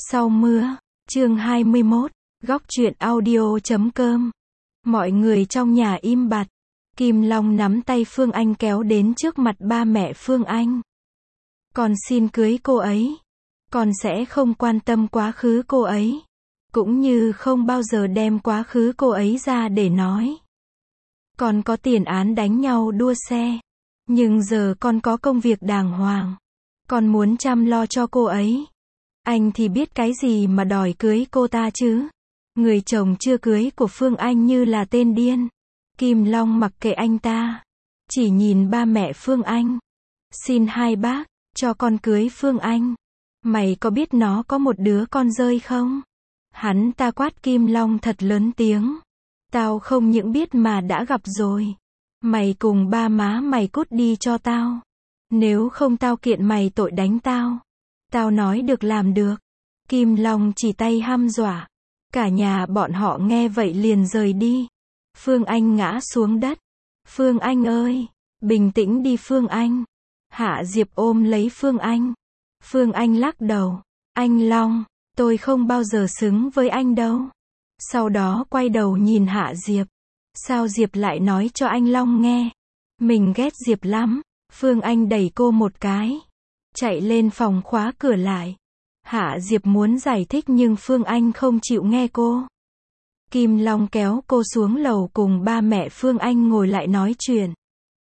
Sau mưa, chương 21, góc truyện audio.com. Mọi người trong nhà im bặt. Kim Long nắm tay Phương Anh kéo đến trước mặt ba mẹ Phương Anh. Con xin cưới cô ấy. Con sẽ không quan tâm quá khứ cô ấy. Cũng như không bao giờ đem quá khứ cô ấy ra để nói. Con có tiền án đánh nhau đua xe. Nhưng giờ con có công việc đàng hoàng. Con muốn chăm lo cho cô ấy. Anh thì biết cái gì mà đòi cưới cô ta chứ. Người chồng chưa cưới của Phương Anh như là tên điên. Kim Long mặc kệ anh ta. Chỉ nhìn ba mẹ Phương Anh. Xin hai bác, cho con cưới Phương Anh. Mày có biết nó có một đứa con rơi không? Hắn ta quát Kim Long thật lớn tiếng. Tao không những biết mà đã gặp rồi. Mày cùng ba má mày cút đi cho tao. Nếu không tao kiện mày tội đánh tao. Tao nói được làm được. Kim Long chỉ tay hăm dọa. Cả nhà bọn họ nghe vậy liền rời đi. Phương Anh ngã xuống đất. Phương Anh ơi! Bình tĩnh đi Phương Anh. Hạ Diệp ôm lấy Phương Anh. Phương Anh lắc đầu. Anh Long, tôi không bao giờ xứng với anh đâu. Sau đó quay đầu nhìn Hạ Diệp. Sao Diệp lại nói cho anh Long nghe? Mình ghét Diệp lắm. Phương Anh đẩy cô một cái. Chạy lên phòng khóa cửa lại. Hạ Diệp muốn giải thích nhưng Phương Anh không chịu nghe cô. Kim Long kéo cô xuống lầu cùng ba mẹ Phương Anh ngồi lại nói chuyện.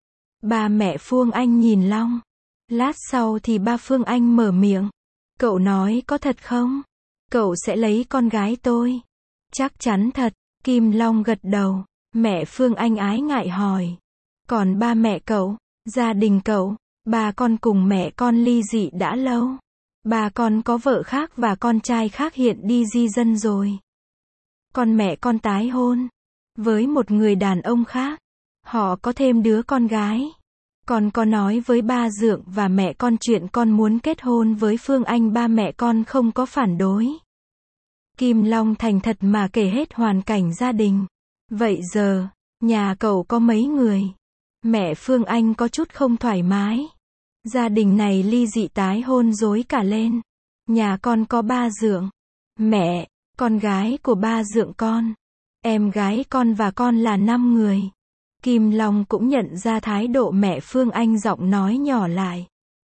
Ba mẹ Phương Anh nhìn Long. Lát sau thì ba Phương Anh mở miệng. Cậu nói có thật không? Cậu sẽ lấy con gái tôi. Chắc chắn thật. Kim Long gật đầu. Mẹ Phương Anh ái ngại hỏi. Còn ba mẹ cậu, gia đình cậu? Ba con cùng mẹ con ly dị đã lâu. Ba con có vợ khác và con trai khác hiện đi di dân rồi. Con mẹ con tái hôn với một người đàn ông khác. Họ có thêm đứa con gái. Con có nói với ba Dượng và mẹ con chuyện con muốn kết hôn với Phương Anh, ba mẹ con không có phản đối. Kim Long thành thật mà kể hết hoàn cảnh gia đình. Vậy giờ, nhà cậu có mấy người? Mẹ Phương Anh có chút không thoải mái. Gia đình này ly dị tái hôn rối cả lên. Nhà con có ba Dượng. Mẹ, con gái của ba Dượng con. Em gái con và con là 5 người. Kim Long cũng nhận ra thái độ mẹ Phương Anh, giọng nói nhỏ lại.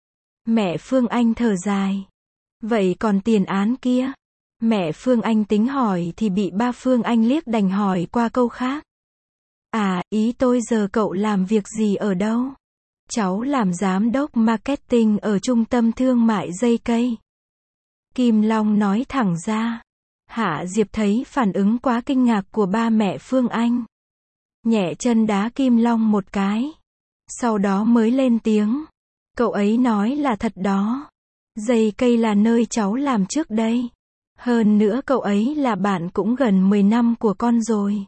Mẹ Phương Anh thở dài. Vậy còn tiền án kia? Mẹ Phương Anh tính hỏi thì bị ba Phương Anh liếc đành hỏi qua câu khác. À, ý tôi giờ cậu làm việc gì ở đâu? Cháu làm giám đốc marketing ở trung tâm thương mại dây cây. Kim Long nói thẳng ra. Hạ Diệp thấy phản ứng quá kinh ngạc của ba mẹ Phương Anh. Nhẹ chân đá Kim Long một cái. Sau đó mới lên tiếng. Cậu ấy nói là thật đó. Dây cây là nơi cháu làm trước đây. Hơn nữa cậu ấy là bạn cũng gần 10 năm của con rồi.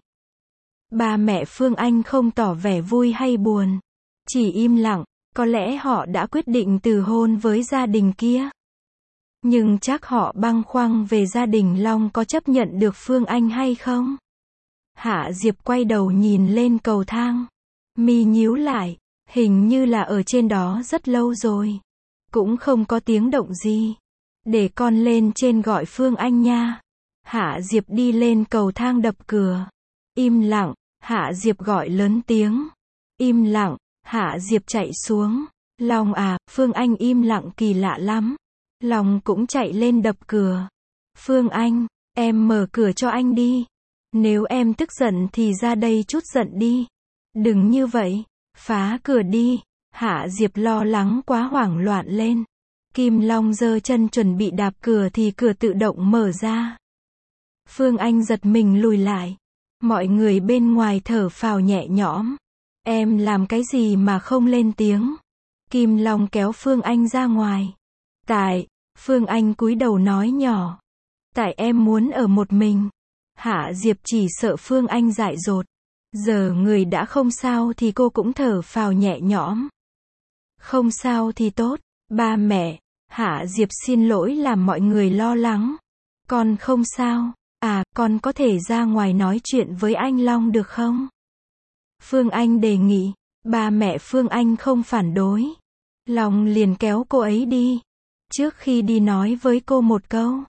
Ba mẹ Phương Anh không tỏ vẻ vui hay buồn. Chỉ im lặng, có lẽ họ đã quyết định từ hôn với gia đình kia. Nhưng chắc họ băn khoăn về gia đình Long có chấp nhận được Phương Anh hay không. Hạ Diệp quay đầu nhìn lên cầu thang. Mi nhíu lại, hình như là ở trên đó rất lâu rồi. Cũng không có tiếng động gì. Để con lên trên gọi Phương Anh nha. Hạ Diệp đi lên cầu thang đập cửa. Im lặng, Hạ Diệp gọi lớn tiếng. Im lặng, Hạ Diệp chạy xuống. Long à, Phương Anh im lặng kỳ lạ lắm. Long cũng chạy lên đập cửa. Phương Anh, em mở cửa cho anh đi. Nếu em tức giận thì ra đây chút giận đi. Đừng như vậy, phá cửa đi. Hạ Diệp lo lắng quá hoảng loạn lên. Kim Long giơ chân chuẩn bị đạp cửa thì cửa tự động mở ra. Phương Anh giật mình lùi lại. Mọi người bên ngoài thở phào nhẹ nhõm. Em làm cái gì mà không lên tiếng? Kim Long kéo Phương Anh ra ngoài. Tại, Phương Anh cúi đầu nói nhỏ. Tại em muốn ở một mình. Hạ Diệp chỉ sợ Phương Anh dại dột. Giờ người đã không sao thì cô cũng thở phào nhẹ nhõm. Không sao thì tốt. Ba mẹ, Hạ Diệp xin lỗi làm mọi người lo lắng. Con không sao. À, con có thể ra ngoài nói chuyện với anh Long được không? Phương Anh đề nghị. Ba mẹ Phương Anh không phản đối. Long liền kéo cô ấy đi. Trước khi đi nói với cô một câu.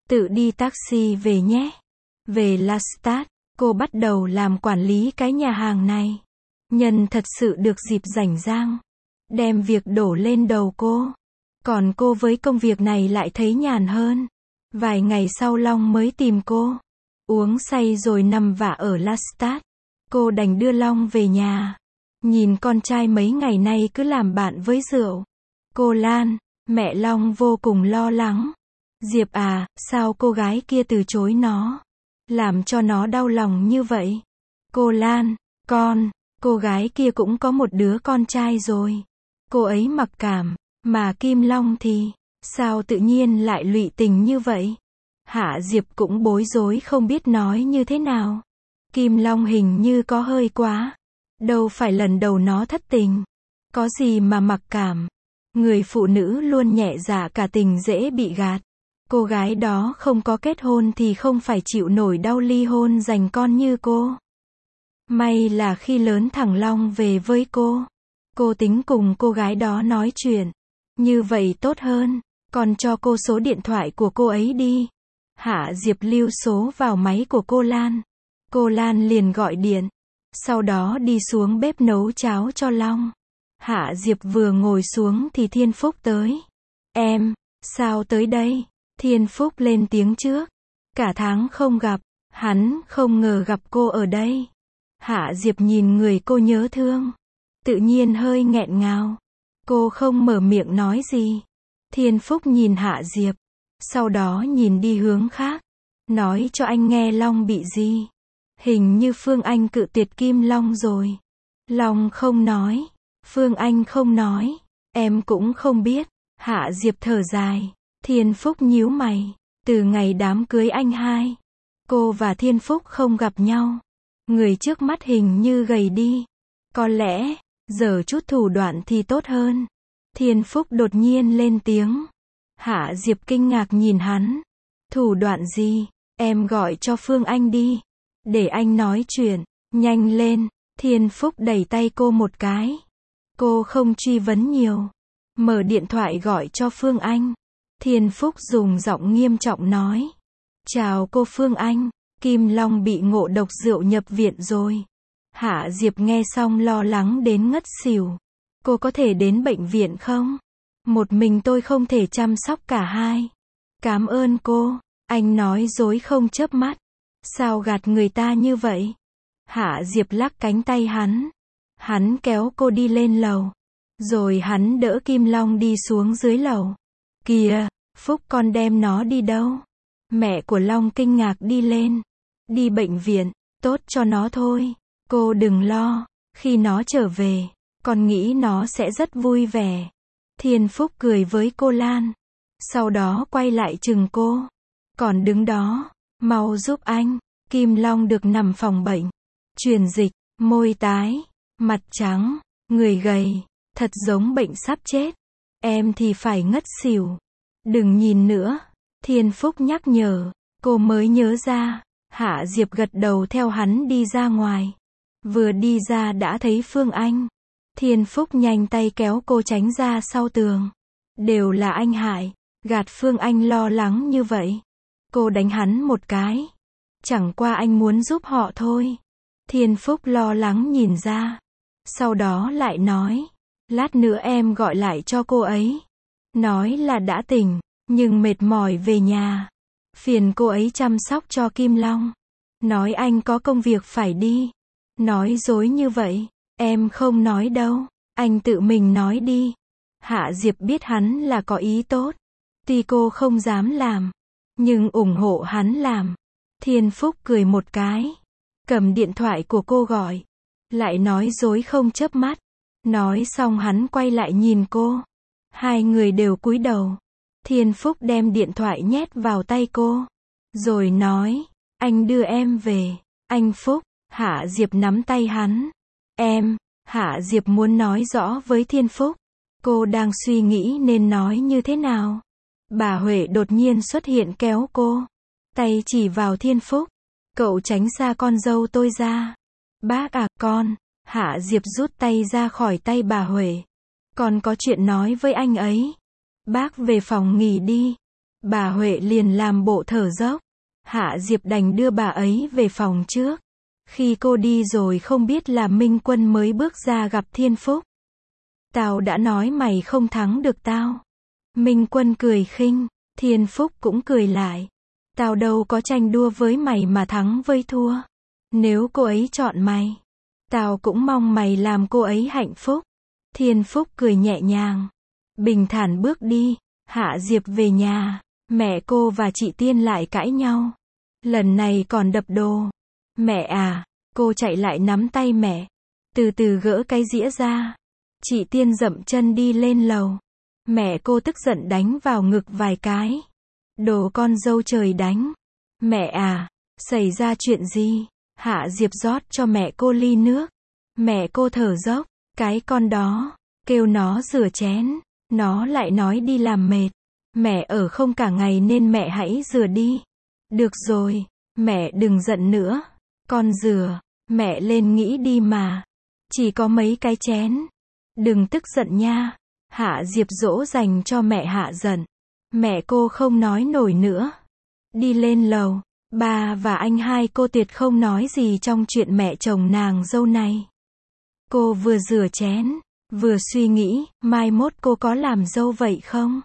Tự đi taxi về nhé. Về Lestat, cô bắt đầu làm quản lý cái nhà hàng này. Nhân thật sự được dịp rảnh rang, đem việc đổ lên đầu cô. Còn cô với công việc này lại thấy nhàn hơn. Vài ngày sau Long mới tìm cô. Uống say rồi nằm vạ ở Lestat. Cô đành đưa Long về nhà. Nhìn con trai mấy ngày nay cứ làm bạn với rượu. Cô Lan, mẹ Long vô cùng lo lắng. Diệp à, sao cô gái kia từ chối nó? Làm cho nó đau lòng như vậy. Cô Lan, cô gái kia cũng có một đứa con trai rồi. Cô ấy mặc cảm, mà Kim Long thì, sao tự nhiên lại lụy tình như vậy? Hạ Diệp cũng bối rối không biết nói như thế nào. Kim Long hình như có hơi quá. Đâu phải lần đầu nó thất tình. Có gì mà mặc cảm. Người phụ nữ luôn nhẹ dạ cả tình dễ bị gạt. Cô gái đó không có kết hôn thì không phải chịu nổi đau ly hôn giành con như cô. May là khi lớn thằng Long về với cô. Cô tính cùng cô gái đó nói chuyện. Như vậy tốt hơn. Còn cho cô số điện thoại của cô ấy đi. Hạ Diệp lưu số vào máy của cô Lan. Cô Lan liền gọi điện. Sau đó đi xuống bếp nấu cháo cho Long. Hạ Diệp vừa ngồi xuống thì Thiên Phúc tới. Em, sao tới đây? Thiên Phúc lên tiếng trước. Cả tháng không gặp, hắn không ngờ gặp cô ở đây. Hạ Diệp nhìn người cô nhớ thương. Tự nhiên hơi nghẹn ngào. Cô không mở miệng nói gì. Thiên Phúc nhìn Hạ Diệp. Sau đó nhìn đi hướng khác. Nói cho anh nghe Long bị gì. Hình như Phương Anh cự tuyệt Kim Long rồi. Long không nói. Phương Anh không nói. Em cũng không biết. Hạ Diệp thở dài. Thiên Phúc nhíu mày. Từ ngày đám cưới anh hai, cô và Thiên Phúc không gặp nhau. Người trước mắt hình như gầy đi. Có lẽ, giờ chút thủ đoạn thì tốt hơn. Thiên Phúc đột nhiên lên tiếng. Hạ Diệp kinh ngạc nhìn hắn. Thủ đoạn gì? Em gọi cho Phương Anh đi. Để anh nói chuyện. Nhanh lên. Thiên Phúc đẩy tay cô một cái. Cô không truy vấn nhiều. Mở điện thoại gọi cho Phương Anh. Thiên Phúc dùng giọng nghiêm trọng nói. Chào cô Phương Anh. Kim Long bị ngộ độc rượu nhập viện rồi. Hạ Diệp nghe xong lo lắng đến ngất xỉu. Cô có thể đến bệnh viện không? Một mình tôi không thể chăm sóc cả hai. Cảm ơn cô. Anh nói dối không chớp mắt. Sao gạt người ta như vậy? Hạ Diệp lắc cánh tay hắn. Hắn kéo cô đi lên lầu. Rồi hắn đỡ Kim Long đi xuống dưới lầu. Kìa, Phúc con đem nó đi đâu? Mẹ của Long kinh ngạc đi lên. Đi bệnh viện, tốt cho nó thôi. Cô đừng lo, khi nó trở về, con nghĩ nó sẽ rất vui vẻ. Thiên Phúc cười với cô Lan. Sau đó quay lại chừng cô. Còn đứng đó, mau giúp anh. Kim Long được nằm phòng bệnh. Truyền dịch, môi tái, mặt trắng, người gầy, thật giống bệnh sắp chết. Em thì phải ngất xỉu. Đừng nhìn nữa. Thiên Phúc nhắc nhở. Cô mới nhớ ra. Hạ Diệp gật đầu theo hắn đi ra ngoài. Vừa đi ra đã thấy Phương Anh. Thiên Phúc nhanh tay kéo cô tránh ra sau tường. Đều là anh hại. Gạt Phương Anh lo lắng như vậy. Cô đánh hắn một cái. Chẳng qua anh muốn giúp họ thôi. Thiên Phúc lo lắng nhìn ra. Sau đó lại nói. Lát nữa em gọi lại cho cô ấy. Nói là đã tỉnh, nhưng mệt mỏi về nhà. Phiền cô ấy chăm sóc cho Kim Long. Nói anh có công việc phải đi. Nói dối như vậy, em không nói đâu. Anh tự mình nói đi. Hạ Diệp biết hắn là có ý tốt. Tuy cô không dám làm, nhưng ủng hộ hắn làm. Thiên Phúc cười một cái. Cầm điện thoại của cô gọi. Lại nói dối không chớp mắt. Nói xong hắn quay lại nhìn cô. Hai người đều cúi đầu. Thiên Phúc đem điện thoại nhét vào tay cô. Rồi nói, anh đưa em về. Anh Phúc. Hạ Diệp nắm tay hắn. Em. Hạ Diệp muốn nói rõ với Thiên Phúc. Cô đang suy nghĩ nên nói như thế nào. Bà Huệ đột nhiên xuất hiện kéo cô. Tay chỉ vào Thiên Phúc. Cậu tránh xa con dâu tôi ra. Bác à con. Hạ Diệp rút tay ra khỏi tay bà Huệ. Con có chuyện nói với anh ấy. Bác về phòng nghỉ đi. Bà Huệ liền làm bộ thở dốc. Hạ Diệp đành đưa bà ấy về phòng trước. Khi cô đi rồi không biết là Minh Quân mới bước ra gặp Thiên Phúc. Tao đã nói mày không thắng được tao. Minh Quân cười khinh, Thiên Phúc cũng cười lại. Tao đâu có tranh đua với mày mà thắng với thua. Nếu cô ấy chọn mày, tao cũng mong mày làm cô ấy hạnh phúc. Thiên Phúc cười nhẹ nhàng, bình thản bước đi. Hạ Diệp về nhà, mẹ cô và chị Tiên lại cãi nhau. Lần này còn đập đồ. Mẹ à, cô chạy lại nắm tay mẹ, từ từ gỡ cái dĩa ra. Chị Tiên dậm chân đi lên lầu. Mẹ cô tức giận đánh vào ngực vài cái. Đồ con dâu trời đánh. Mẹ à, xảy ra chuyện gì? Hạ Diệp rót cho mẹ cô ly nước. Mẹ cô thở dốc, cái con đó, kêu nó rửa chén, nó lại nói đi làm mệt. Mẹ ở không cả ngày nên mẹ hãy rửa đi. Được rồi, mẹ đừng giận nữa. Con rửa, mẹ lên nghĩ đi mà. Chỉ có mấy cái chén. Đừng tức giận nha. Hạ Diệp dỗ dành cho mẹ hạ giận. Mẹ cô không nói nổi nữa. Đi lên lầu, ba và anh hai cô tuyệt không nói gì trong chuyện mẹ chồng nàng dâu này. Cô vừa rửa chén, vừa suy nghĩ, mai mốt cô có làm dâu vậy không?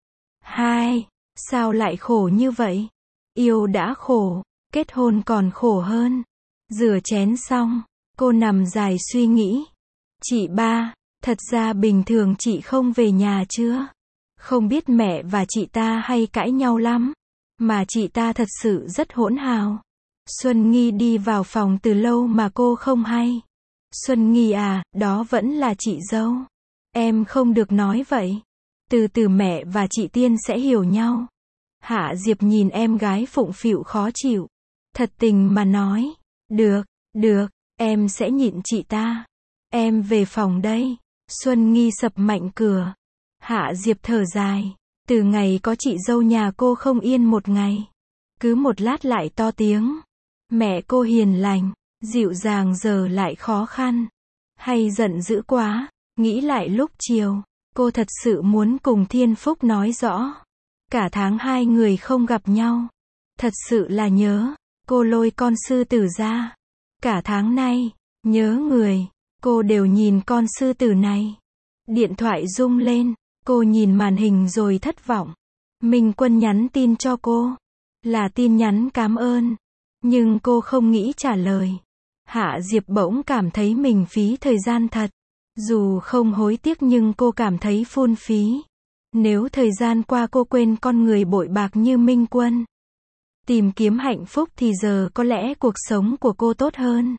Hai, sao lại khổ như vậy? Yêu đã khổ, kết hôn còn khổ hơn. Rửa chén xong, cô nằm dài suy nghĩ. Chị ba, thật ra bình thường chị không về nhà chưa? Không biết mẹ và chị ta hay cãi nhau lắm. Mà chị ta thật sự rất hỗn hào. Xuân Nghi đi vào phòng từ lâu mà cô không hay. Xuân Nghi à, đó vẫn là chị dâu. Em không được nói vậy. Từ từ mẹ và chị Tiên sẽ hiểu nhau. Hạ Diệp nhìn em gái phụng phịu khó chịu. Thật tình mà nói. Được, em sẽ nhịn chị ta. Em về phòng đây. Xuân Nghi sập mạnh cửa. Hạ Diệp thở dài. Từ ngày có chị dâu nhà cô không yên một ngày. Cứ một lát lại to tiếng. Mẹ cô hiền lành, dịu dàng giờ lại khó khăn. Hay giận dữ quá. Nghĩ lại lúc chiều, cô thật sự muốn cùng Thiên Phúc nói rõ. Cả tháng hai người không gặp nhau. Thật sự là nhớ. Cô lôi con sư tử ra. Cả tháng nay, nhớ người, cô đều nhìn con sư tử này. Điện thoại rung lên, cô nhìn màn hình rồi thất vọng. Minh Quân nhắn tin cho cô. Là tin nhắn cảm ơn. Nhưng cô không nghĩ trả lời. Hạ Diệp bỗng cảm thấy mình phí thời gian thật. Dù không hối tiếc nhưng cô cảm thấy phung phí. Nếu thời gian qua cô quên con người bội bạc như Minh Quân, tìm kiếm hạnh phúc thì giờ có lẽ cuộc sống của cô tốt hơn.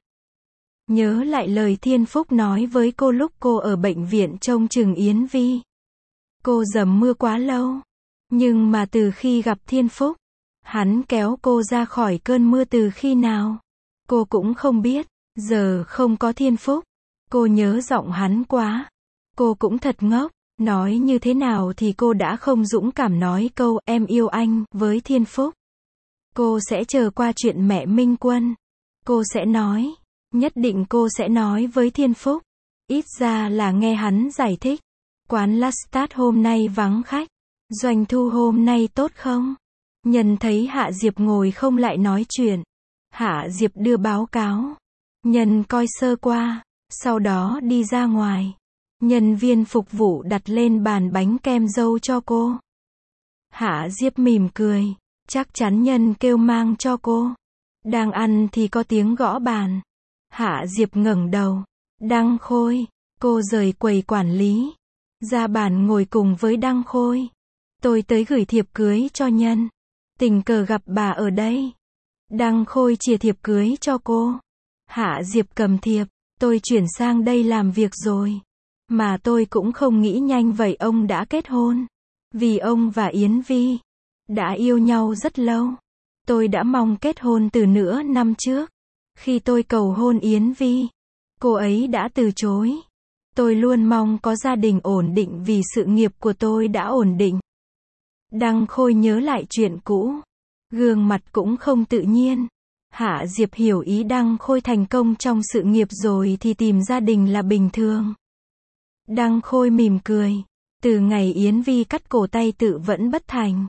Nhớ lại lời Thiên Phúc nói với cô lúc cô ở bệnh viện trông chừng Yến Vi. Cô dầm mưa quá lâu. Nhưng mà từ khi gặp Thiên Phúc, hắn kéo cô ra khỏi cơn mưa từ khi nào? Cô cũng không biết. Giờ không có Thiên Phúc, cô nhớ giọng hắn quá. Cô cũng thật ngốc. Nói như thế nào thì cô đã không dũng cảm nói câu em yêu anh với Thiên Phúc. Cô sẽ chờ qua chuyện mẹ Minh Quân. Cô sẽ nói. Nhất định cô sẽ nói với Thiên Phúc. Ít ra là nghe hắn giải thích. Quán Lastat hôm nay vắng khách. Doanh thu hôm nay tốt không? Nhân thấy Hạ Diệp ngồi không lại nói chuyện. Hạ Diệp đưa báo cáo. Nhân coi sơ qua. Sau đó đi ra ngoài. Nhân viên phục vụ đặt lên bàn bánh kem dâu cho cô. Hạ Diệp mỉm cười. Chắc chắn Nhân kêu mang cho cô. Đang ăn thì có tiếng gõ bàn. Hạ Diệp ngẩng đầu. Đăng Khôi. Cô rời quầy quản lý. Ra bàn ngồi cùng với Đăng Khôi. Tôi tới gửi thiệp cưới cho Nhân. Tình cờ gặp bà ở đây. Đăng Khôi chìa thiệp cưới cho cô. Hạ Diệp cầm thiệp. Tôi chuyển sang đây làm việc rồi. Mà tôi cũng không nghĩ nhanh vậy ông đã kết hôn. Vì ông và Yến Vi đã yêu nhau rất lâu. Tôi đã mong kết hôn từ nửa năm trước. Khi tôi cầu hôn Yến Vi, cô ấy đã từ chối. Tôi luôn mong có gia đình ổn định vì sự nghiệp của tôi đã ổn định. Đăng Khôi nhớ lại chuyện cũ. Gương mặt cũng không tự nhiên. Hạ Diệp hiểu ý Đăng Khôi thành công trong sự nghiệp rồi thì tìm gia đình là bình thường. Đăng Khôi mỉm cười. Từ ngày Yến Vi cắt cổ tay tự vẫn bất thành.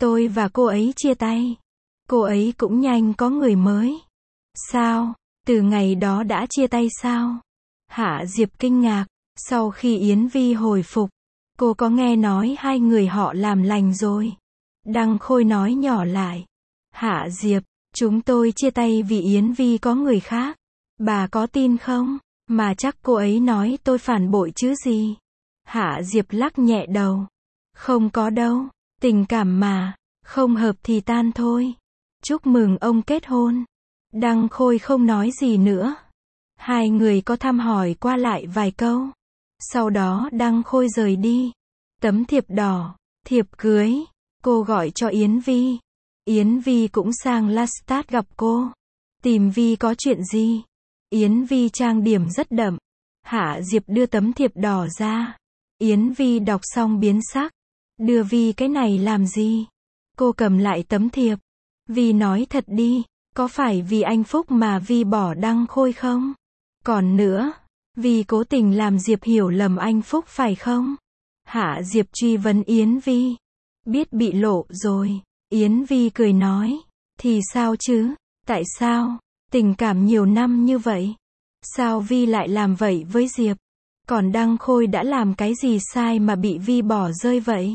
Tôi và cô ấy chia tay. Cô ấy cũng nhanh có người mới. Sao? Từ ngày đó đã chia tay sao? Hạ Diệp kinh ngạc. Sau khi Yến Vi hồi phục, cô có nghe nói hai người họ làm lành rồi. Đăng Khôi nói nhỏ lại. Hạ Diệp, chúng tôi chia tay vì Yến Vi có người khác. Bà có tin không? Mà chắc cô ấy nói tôi phản bội chứ gì. Hạ Diệp lắc nhẹ đầu. Không có đâu, tình cảm mà, không hợp thì tan thôi. Chúc mừng ông kết hôn. Đăng Khôi không nói gì nữa. Hai người có thăm hỏi qua lại vài câu. Sau đó Đăng Khôi rời đi. Tấm thiệp đỏ, thiệp cưới. Cô gọi cho Yến Vi. Yến Vi cũng sang Lestat gặp cô. Tìm Vi có chuyện gì? Yến Vi trang điểm rất đậm. Hạ Diệp đưa tấm thiệp đỏ ra. Yến Vi đọc xong biến sắc. Đưa Vi cái này làm gì? Cô cầm lại tấm thiệp. Vi nói thật đi, có phải vì anh Phúc mà Vi bỏ Đăng Khôi không? Còn nữa, Vi cố tình làm Diệp hiểu lầm anh Phúc phải không? Hạ Diệp truy vấn Yến Vi. Biết bị lộ rồi. Yến Vi cười nói. Thì sao chứ? Tại sao? Tình cảm nhiều năm như vậy. Sao Vi lại làm vậy với Diệp? Còn Đăng Khôi đã làm cái gì sai mà bị Vi bỏ rơi vậy?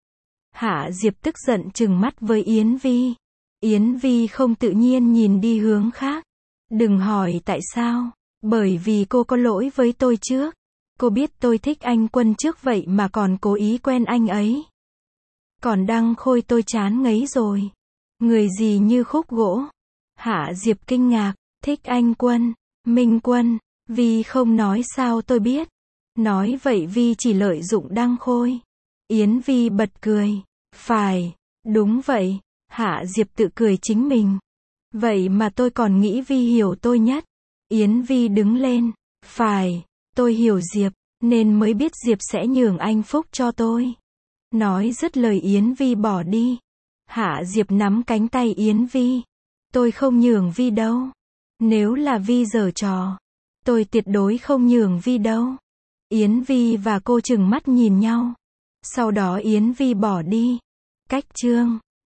Hạ Diệp tức giận trừng mắt với Yến Vi. Yến Vi không tự nhiên nhìn đi hướng khác. Đừng hỏi tại sao. Bởi vì cô có lỗi với tôi trước. Cô biết tôi thích anh Quân trước vậy mà còn cố ý quen anh ấy. Còn Đăng Khôi tôi chán ngấy rồi. Người gì như khúc gỗ. Hạ Diệp kinh ngạc. Thích anh Quân, Minh Quân. Vi không nói sao tôi biết. Nói vậy Vi chỉ lợi dụng Đăng Khôi. Yến Vi bật cười. Phải, đúng vậy. Hạ Diệp tự cười chính mình. Vậy mà tôi còn nghĩ Vi hiểu tôi nhất. Yến Vi đứng lên. Phải, tôi hiểu Diệp, nên mới biết Diệp sẽ nhường anh Phúc cho tôi. Nói dứt lời Yến Vi bỏ đi. Hạ Diệp nắm cánh tay Yến Vi. Tôi không nhường Vi đâu. Nếu là Vi giở trò, tôi tuyệt đối không nhường Vi đâu. Yến Vi và cô trừng mắt nhìn nhau. Sau đó Yến Vi bỏ đi. Cách chương